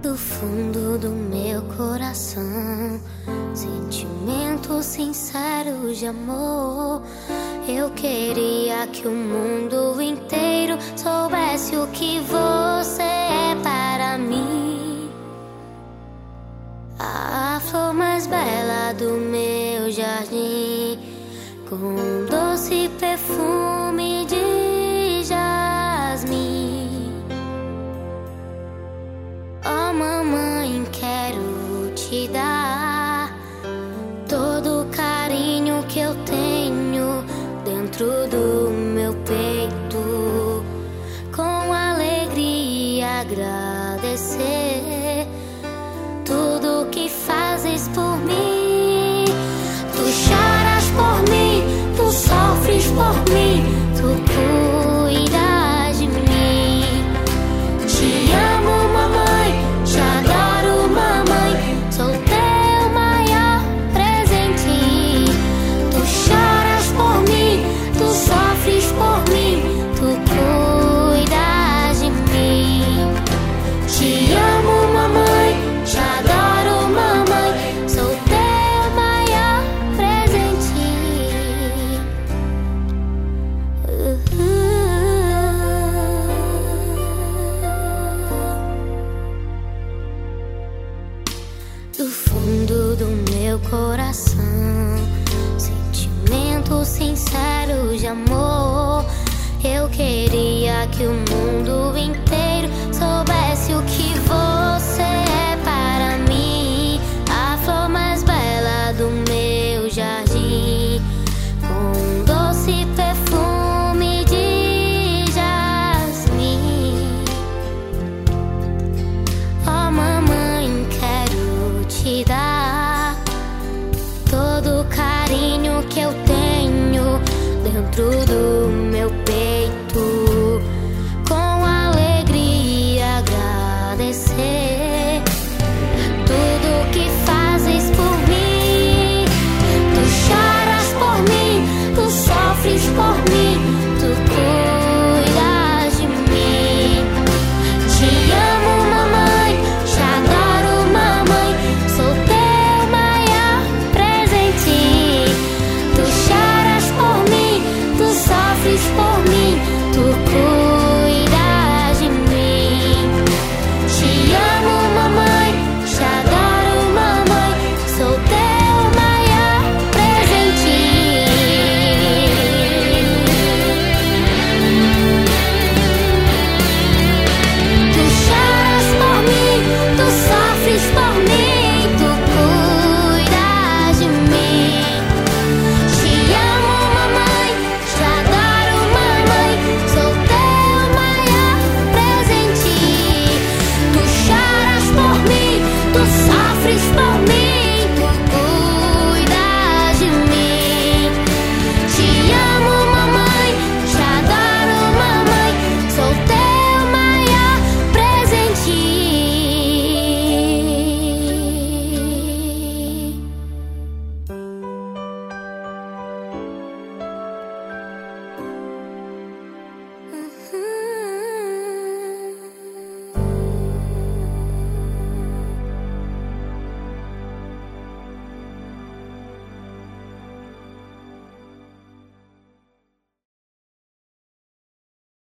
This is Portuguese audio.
Do fundo do meu coração, sentimento sincero de amor. Eu queria que o mundo inteiro soubesse o que você é para mim. A flor mais bela do meu jardim, com um doce perfume de jasmim. Oh mamãe, quero te dar todo o carinho que eu tenho dentro do meu peito, com alegria agradecer tudo que fazes por mim. Tu choras por mim, tu sofres por mim, tu cuidas de mim. Te amo, mamãe, te adoro, mamãe, sou teu maior presente. Tu choras por mim, tu sofres por mim, tu cuidas de mim. Te amo, mamãe, te adoro, mamãe, sou teu maior presente. Do fundo do meu coração, sentimento sincero de amor.